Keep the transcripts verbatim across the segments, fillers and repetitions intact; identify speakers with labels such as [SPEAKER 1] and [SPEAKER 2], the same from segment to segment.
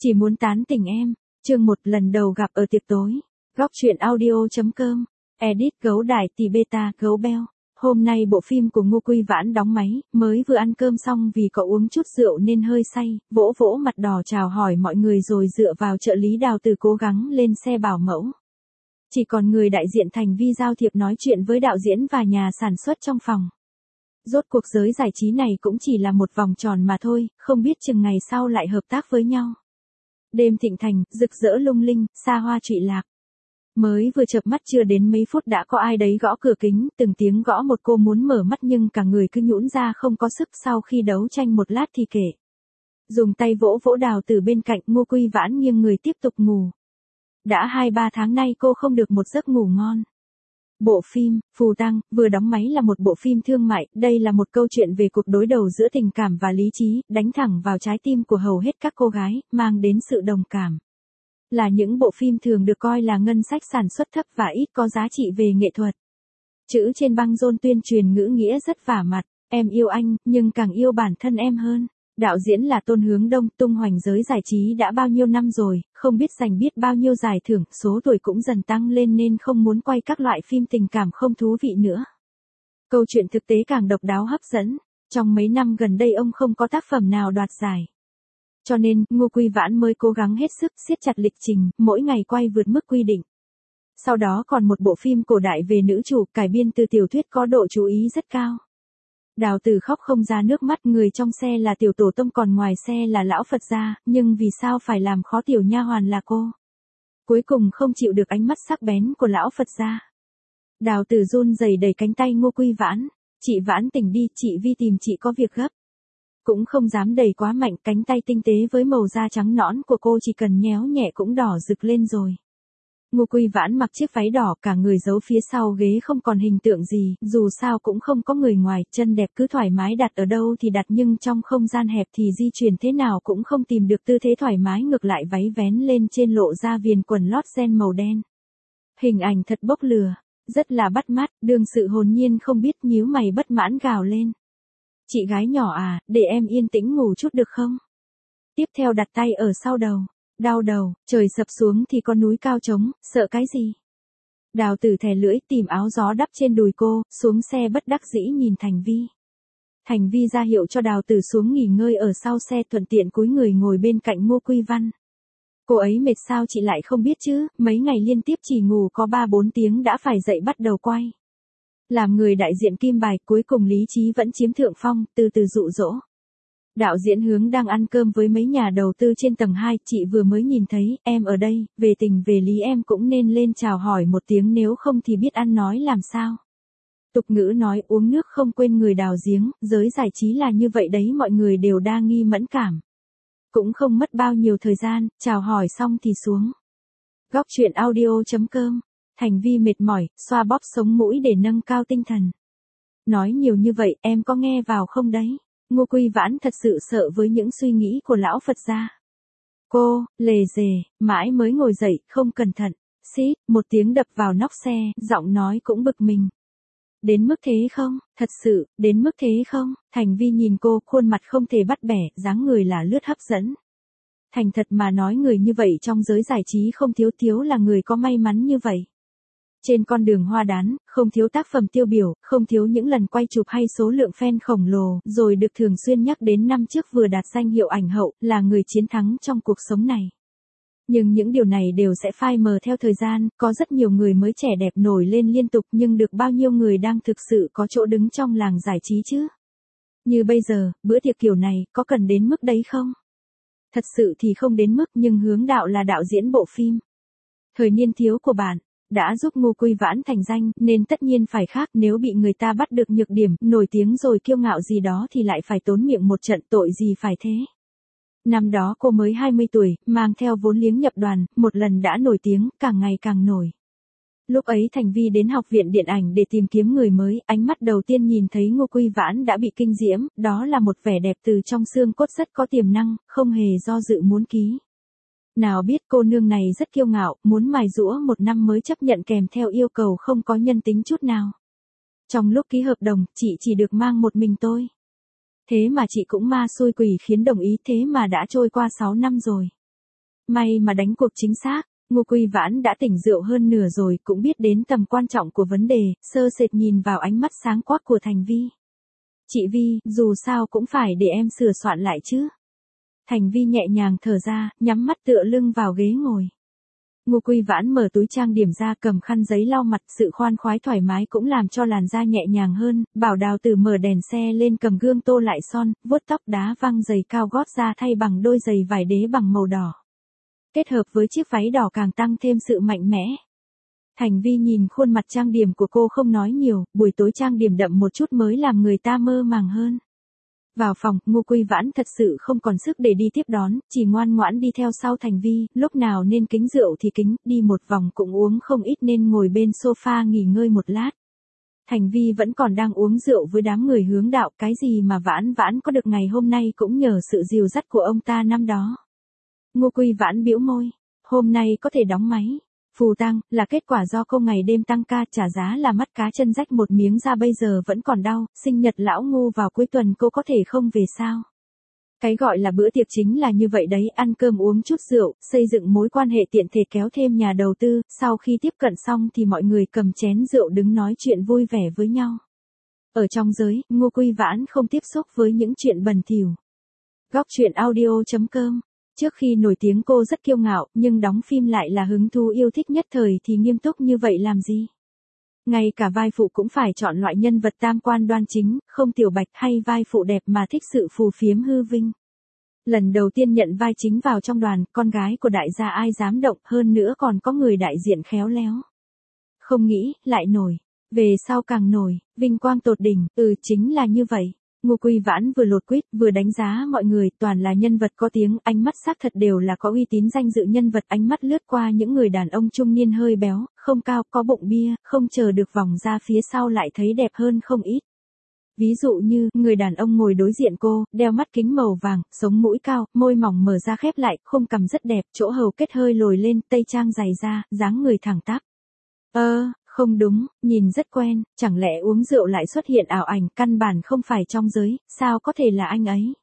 [SPEAKER 1] Chỉ muốn tán tỉnh em. Chương một lần đầu gặp ở tiệc tối. Góc truyện audio.com. Edit gấu đài tì beta gấu beo. Hôm nay bộ phim của Ngô Quy Vãn đóng máy, mới vừa ăn cơm xong vì cậu uống chút rượu nên hơi say, vỗ vỗ mặt đỏ chào hỏi mọi người rồi dựa vào trợ lý Đào Từ cố gắng lên xe bảo mẫu. Chỉ còn người đại diện Thành Vi giao thiệp nói chuyện với đạo diễn và nhà sản xuất trong phòng. Rốt cuộc giới giải trí này cũng chỉ là một vòng tròn mà thôi, không biết chừng ngày sau lại hợp tác với nhau. Đêm thịnh thành, rực rỡ lung linh, xa hoa trụy lạc. Mới vừa chợp mắt chưa đến mấy phút đã có ai đấy gõ cửa kính, từng tiếng gõ một cô muốn mở mắt nhưng cả người cứ nhũn ra không có sức, sau khi đấu tranh một lát thì kể. Dùng tay vỗ vỗ Đào Từ bên cạnh, Ngô Quy Vãn nghiêng người tiếp tục ngủ. Đã hai ba tháng nay cô không được một giấc ngủ ngon. Bộ phim, Phù Tang, vừa đóng máy là một bộ phim thương mại, đây là một câu chuyện về cuộc đối đầu giữa tình cảm và lý trí, đánh thẳng vào trái tim của hầu hết các cô gái, mang đến sự đồng cảm. Là những bộ phim thường được coi là ngân sách sản xuất thấp và ít có giá trị về nghệ thuật. Chữ trên băng rôn tuyên truyền ngữ nghĩa rất vả mặt, em yêu anh, nhưng càng yêu bản thân em hơn. Đạo diễn là Tôn Hướng Đông, tung hoành giới giải trí đã bao nhiêu năm rồi, không biết giành biết bao nhiêu giải thưởng, số tuổi cũng dần tăng lên nên không muốn quay các loại phim tình cảm không thú vị nữa. Câu chuyện thực tế càng độc đáo hấp dẫn, trong mấy năm gần đây ông không có tác phẩm nào đoạt giải. Cho nên, Ngô Quy Vãn mới cố gắng hết sức siết chặt lịch trình, mỗi ngày quay vượt mức quy định. Sau đó còn một bộ phim cổ đại về nữ chủ, cải biên từ tiểu thuyết có độ chú ý rất cao. Đào Từ khóc không ra nước mắt, người trong xe là tiểu tổ tông còn ngoài xe là lão Phật gia, nhưng vì sao phải làm khó tiểu nha hoàn là cô? Cuối cùng không chịu được ánh mắt sắc bén của lão Phật gia. Đào Từ run rẩy đẩy cánh tay Ngô Quy Vãn, chị Vãn tỉnh đi, chị Vi tìm chị có việc gấp. Cũng không dám đẩy quá mạnh, cánh tay tinh tế với màu da trắng nõn của cô chỉ cần nhéo nhẹ cũng đỏ rực lên rồi. Ngô Quy Vãn mặc chiếc váy đỏ, cả người giấu phía sau ghế không còn hình tượng gì, dù sao cũng không có người ngoài, chân đẹp cứ thoải mái đặt ở đâu thì đặt, nhưng trong không gian hẹp thì di chuyển thế nào cũng không tìm được tư thế thoải mái, ngược lại váy vén lên trên lộ ra viền quần lót ren màu đen. Hình ảnh thật bốc lửa, rất là bắt mắt, đương sự hồn nhiên không biết nhíu mày bất mãn gào lên. Chị gái nhỏ à, để em yên tĩnh ngủ chút được không? Tiếp theo đặt tay ở sau đầu. Đau đầu, trời sập xuống thì có núi cao trống, sợ cái gì? Đào Từ thè lưỡi tìm áo gió đắp trên đùi cô, xuống xe bất đắc dĩ nhìn Thành Vi. Thành Vi ra hiệu cho Đào Từ xuống nghỉ ngơi ở sau xe, thuận tiện cúi người ngồi bên cạnh Ngô Quy Văn. Cô ấy mệt sao chị lại không biết chứ, mấy ngày liên tiếp chỉ ngủ có ba bốn tiếng đã phải dậy bắt đầu quay. Làm người đại diện kim bài, cuối cùng lý trí vẫn chiếm thượng phong, từ từ dụ dỗ. Đạo diễn Hướng đang ăn cơm với mấy nhà đầu tư trên tầng hai, chị vừa mới nhìn thấy, em ở đây, về tình về lý em cũng nên lên chào hỏi một tiếng, nếu không thì biết ăn nói làm sao. Tục ngữ nói uống nước không quên người đào giếng, giới giải trí là như vậy đấy, mọi người đều đa nghi mẫn cảm. Cũng không mất bao nhiêu thời gian, chào hỏi xong thì xuống. Góc truyện audio.com. Thành Vi mệt mỏi, xoa bóp sống mũi để nâng cao tinh thần. Nói nhiều như vậy, em có nghe vào không đấy? Ngô Quy Vãn thật sự sợ với những suy nghĩ của lão Phật gia. Cô, lề dề, mãi mới ngồi dậy, không cẩn thận. Xít, một tiếng đập vào nóc xe, giọng nói cũng bực mình. Đến mức thế không? Thật sự, đến mức thế không? Thành Vi nhìn cô, khuôn mặt không thể bắt bẻ, dáng người là lướt hấp dẫn. Thành thật mà nói, người như vậy trong giới giải trí không thiếu thiếu là người có may mắn như vậy. Trên con đường hoa đán, không thiếu tác phẩm tiêu biểu, không thiếu những lần quay chụp hay số lượng fan khổng lồ, rồi được thường xuyên nhắc đến, năm trước vừa đạt danh hiệu ảnh hậu, là người chiến thắng trong cuộc sống này. Nhưng những điều này đều sẽ phai mờ theo thời gian, có rất nhiều người mới trẻ đẹp nổi lên liên tục, nhưng được bao nhiêu người đang thực sự có chỗ đứng trong làng giải trí chứ? Như bây giờ, bữa tiệc kiểu này, có cần đến mức đấy không? Thật sự thì không đến mức, nhưng Hướng đạo là đạo diễn bộ phim Thời niên thiếu của bạn đã giúp Ngô Quy Vãn thành danh, nên tất nhiên phải khác, nếu bị người ta bắt được nhược điểm, nổi tiếng rồi kiêu ngạo gì đó thì lại phải tốn miệng một trận, tội gì phải thế. Năm đó cô mới hai mươi tuổi, mang theo vốn liếng nhập đoàn, một lần đã nổi tiếng, càng ngày càng nổi. Lúc ấy Thành Vi đến học viện điện ảnh để tìm kiếm người mới, ánh mắt đầu tiên nhìn thấy Ngô Quy Vãn đã bị kinh diễm, đó là một vẻ đẹp từ trong xương cốt rất có tiềm năng, không hề do dự muốn ký. Nào biết cô nương này rất kiêu ngạo, muốn mài giũa một năm mới chấp nhận, kèm theo yêu cầu không có nhân tính chút nào. Trong lúc ký hợp đồng, chị chỉ được mang một mình tôi. Thế mà chị cũng ma xui quỷ khiến đồng ý, thế mà đã trôi qua sáu năm rồi. may mà đánh cuộc chính xác. Ngô Quy Vãn đã tỉnh rượu hơn nửa rồi, cũng biết đến tầm quan trọng của vấn đề, sơ sệt nhìn vào ánh mắt sáng quắc của Thành Vi. Chị Vi, dù sao cũng phải để em sửa soạn lại chứ. Thành Vi nhẹ nhàng thở ra, nhắm mắt tựa lưng vào ghế ngồi. Ngô Quy Vãn mở túi trang điểm ra, cầm khăn giấy lau mặt, sự khoan khoái thoải mái cũng làm cho làn da nhẹ nhàng hơn. Bảo Đào Tử mở đèn xe lên, cầm gương tô lại son, vuốt tóc, đá văng giày cao gót ra thay bằng đôi giày vải đế bằng màu đỏ. Kết hợp với chiếc váy đỏ càng tăng thêm sự mạnh mẽ. Thành Vi nhìn khuôn mặt trang điểm của cô không nói nhiều, buổi tối trang điểm đậm một chút mới làm người ta mơ màng hơn. Vào phòng, Ngô Quy Vãn thật sự không còn sức để đi tiếp đón, chỉ ngoan ngoãn đi theo sau Thành Vi, lúc nào nên kính rượu thì kính, đi một vòng cũng uống không ít nên ngồi bên sofa nghỉ ngơi một lát. Thành Vi vẫn còn đang uống rượu với đám người hướng đạo, cái gì mà Vãn Vãn có được ngày hôm nay cũng nhờ sự dìu dắt của ông ta năm đó. Ngô Quy Vãn bĩu môi, hôm nay có thể đóng máy. Phù tang, là kết quả do cô ngày đêm tăng ca, trả giá là mắt cá chân rách một miếng da bây giờ vẫn còn đau, sinh nhật lão Ngô vào cuối tuần cô có thể không về sao? Cái gọi là bữa tiệc chính là như vậy đấy, ăn cơm uống chút rượu, xây dựng mối quan hệ tiện thể kéo thêm nhà đầu tư, sau khi tiếp cận xong thì mọi người cầm chén rượu đứng nói chuyện vui vẻ với nhau. Ở trong giới, Ngô Quy Vãn không tiếp xúc với những chuyện bẩn thỉu. Góc truyện audio chấm com. Trước khi nổi tiếng cô rất kiêu ngạo, nhưng đóng phim lại là hứng thú yêu thích nhất thời thì nghiêm túc như vậy làm gì? Ngay cả vai phụ cũng phải chọn loại nhân vật tam quan đoan chính, không tiểu bạch hay vai phụ đẹp mà thích sự phù phiếm hư vinh. Lần đầu tiên nhận vai chính vào trong đoàn, con gái của đại gia ai dám động, hơn nữa còn có người đại diện khéo léo. Không nghĩ, lại nổi. Về sau càng nổi, vinh quang tột đỉnh, ừ chính là như vậy. Ngô Quy Vãn vừa lột quýt, vừa đánh giá mọi người, toàn là nhân vật có tiếng, ánh mắt xác thật đều là có uy tín danh dự nhân vật, ánh mắt lướt qua những người đàn ông trung niên hơi béo, không cao, có bụng bia, không chờ được vòng ra phía sau lại thấy đẹp hơn không ít. Ví dụ như, người đàn ông ngồi đối diện cô, đeo mắt kính màu vàng, sống mũi cao, môi mỏng mở ra khép lại, khung cằm rất đẹp, chỗ hầu kết hơi lồi lên, tây trang dày da, dáng người thẳng tắp. Ơ, không đúng, nhìn rất quen, chẳng lẽ uống rượu lại xuất hiện ảo ảnh, căn bản không phải trong giới, sao có thể là anh ấy?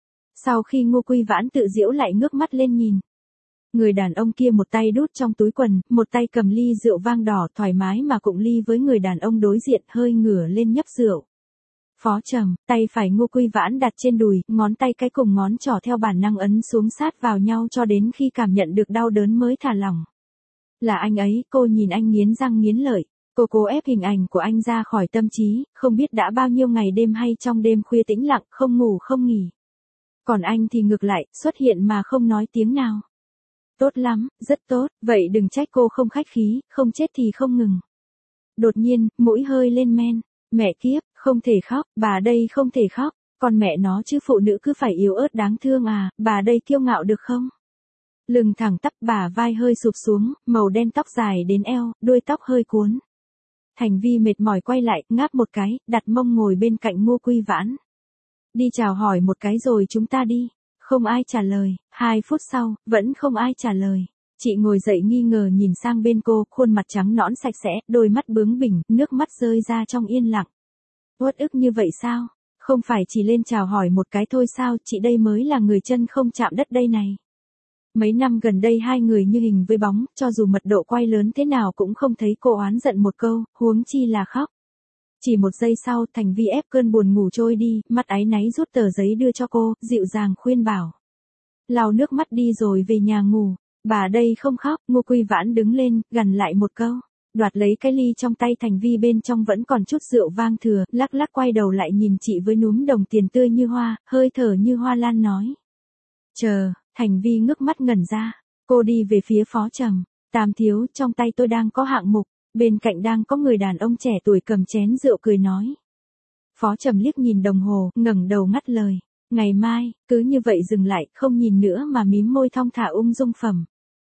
[SPEAKER 1] Sau khi Ngô Quy Vãn tự giễu lại ngước mắt lên nhìn. Người đàn ông kia một tay đút trong túi quần, một tay cầm ly rượu vang đỏ thoải mái mà cụng ly với người đàn ông đối diện, hơi ngửa lên nhấp rượu. Phó Trầm, tay phải Ngô Quy Vãn đặt trên đùi, ngón tay cái cùng ngón trỏ theo bản năng ấn xuống sát vào nhau cho đến khi cảm nhận được đau đớn mới thả lỏng. Là anh ấy, cô nhìn anh nghiến răng nghiến lợi. Cô cố ép hình ảnh của anh ra khỏi tâm trí, không biết đã bao nhiêu ngày đêm hay trong đêm khuya tĩnh lặng, không ngủ không nghỉ. Còn anh thì ngược lại, xuất hiện mà không nói tiếng nào. Tốt lắm, rất tốt, vậy đừng trách cô không khách khí, không chết thì không ngừng. Đột nhiên, mũi hơi lên men. Mẹ kiếp, không thể khóc, bà đây không thể khóc, còn mẹ nó chứ phụ nữ cứ phải yếu ớt đáng thương à, bà đây kiêu ngạo được không? Lưng thẳng tắp, bả vai hơi sụp xuống, màu đen tóc dài đến eo, đuôi tóc hơi cuốn. Thành Vi mệt mỏi quay lại, ngáp một cái, đặt mông ngồi bên cạnh Ngô Quy Vãn. Đi chào hỏi một cái rồi chúng ta đi. Không ai trả lời, hai phút sau, vẫn không ai trả lời. Chị ngồi dậy nghi ngờ nhìn sang bên cô, khuôn mặt trắng nõn sạch sẽ, đôi mắt bướng bỉnh, nước mắt rơi ra trong yên lặng. Uất ức như vậy sao? Không phải chỉ lên chào hỏi một cái thôi sao, chị đây mới là người chân không chạm đất đây này. Mấy năm gần đây hai người như hình với bóng, cho dù mật độ quay lớn thế nào cũng không thấy cô oán giận một câu, huống chi là khóc. Chỉ một giây sau, Thành Vi ép cơn buồn ngủ trôi đi, mắt áy náy rút tờ giấy đưa cho cô, dịu dàng khuyên bảo. Lau nước mắt đi rồi về nhà ngủ, bà đây không khóc. Ngô Quy Vãn đứng lên, gằn lại một câu, đoạt lấy cái ly trong tay Thành Vi, bên trong vẫn còn chút rượu vang thừa, lắc lắc quay đầu lại nhìn chị với núm đồng tiền tươi như hoa, hơi thở như hoa lan nói. Chờ. Thành Vi ngước mắt ngẩn ra, cô đi về phía Phó Trầm. Tam thiếu, trong tay tôi đang có hạng mục, bên cạnh đang có người đàn ông trẻ tuổi cầm chén rượu cười nói. Phó Trầm liếc nhìn đồng hồ, ngẩng đầu ngắt lời. Ngày mai, cứ như vậy dừng lại, không nhìn nữa mà mím môi thong thả ung dung phẩm.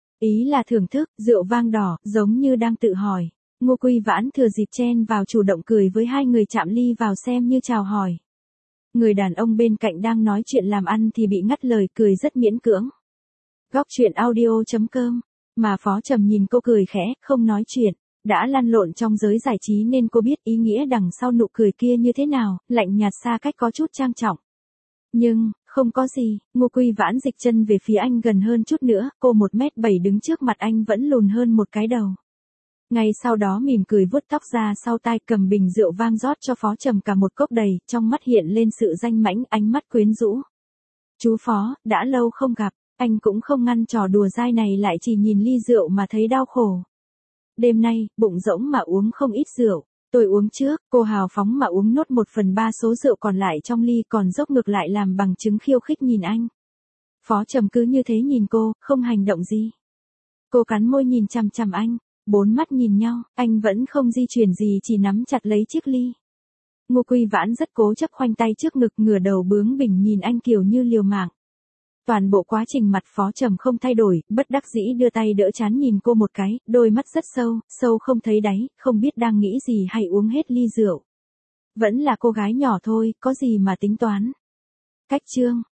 [SPEAKER 1] Ý là thưởng thức, rượu vang đỏ, giống như đang tự hỏi. Ngô Quy Vãn thừa dịp chen vào chủ động cười với hai người, chạm ly vào xem như chào hỏi. Người đàn ông bên cạnh đang nói chuyện làm ăn thì bị ngắt lời, cười rất miễn cưỡng. Góc truyện audio chấm com. Mà Phó Trầm nhìn cô cười khẽ, không nói chuyện. Đã lăn lộn trong giới giải trí nên cô biết ý nghĩa đằng sau nụ cười kia như thế nào, lạnh nhạt xa cách có chút trang trọng. Nhưng, Không có gì, Ngô Quy Vãn dịch chân về phía anh gần hơn chút nữa, cô một mét bảy đứng trước mặt anh vẫn lùn hơn một cái đầu. Ngay sau đó mỉm cười vuốt tóc ra sau tai, cầm bình rượu vang rót cho Phó Trầm cả một cốc đầy, trong mắt hiện lên sự danh mãnh, ánh mắt quyến rũ. Chú Phó, đã lâu không gặp, anh cũng không ngăn trò đùa dai này, lại chỉ nhìn ly rượu mà thấy đau khổ. Đêm nay, bụng rỗng mà uống không ít rượu. Tôi uống trước, cô hào phóng mà uống nốt một phần ba số rượu còn lại trong ly, còn dốc ngược lại làm bằng chứng khiêu khích nhìn anh. Phó Trầm cứ như thế nhìn cô, không hành động gì. Cô cắn môi nhìn chằm chằm anh, bốn mắt nhìn nhau, anh vẫn không di chuyển gì, chỉ nắm chặt lấy chiếc ly. Ngô Quy Vãn rất cố chấp, khoanh tay trước ngực, ngửa đầu bướng bỉnh nhìn anh kiểu như liều mạng. Toàn bộ quá trình mặt Phó Trầm không thay đổi, bất đắc dĩ đưa tay đỡ trán nhìn cô một cái, đôi mắt rất sâu, sâu không thấy đáy, không biết đang nghĩ gì hay uống hết ly rượu. Vẫn là cô gái nhỏ thôi, có gì mà tính toán. Cách chương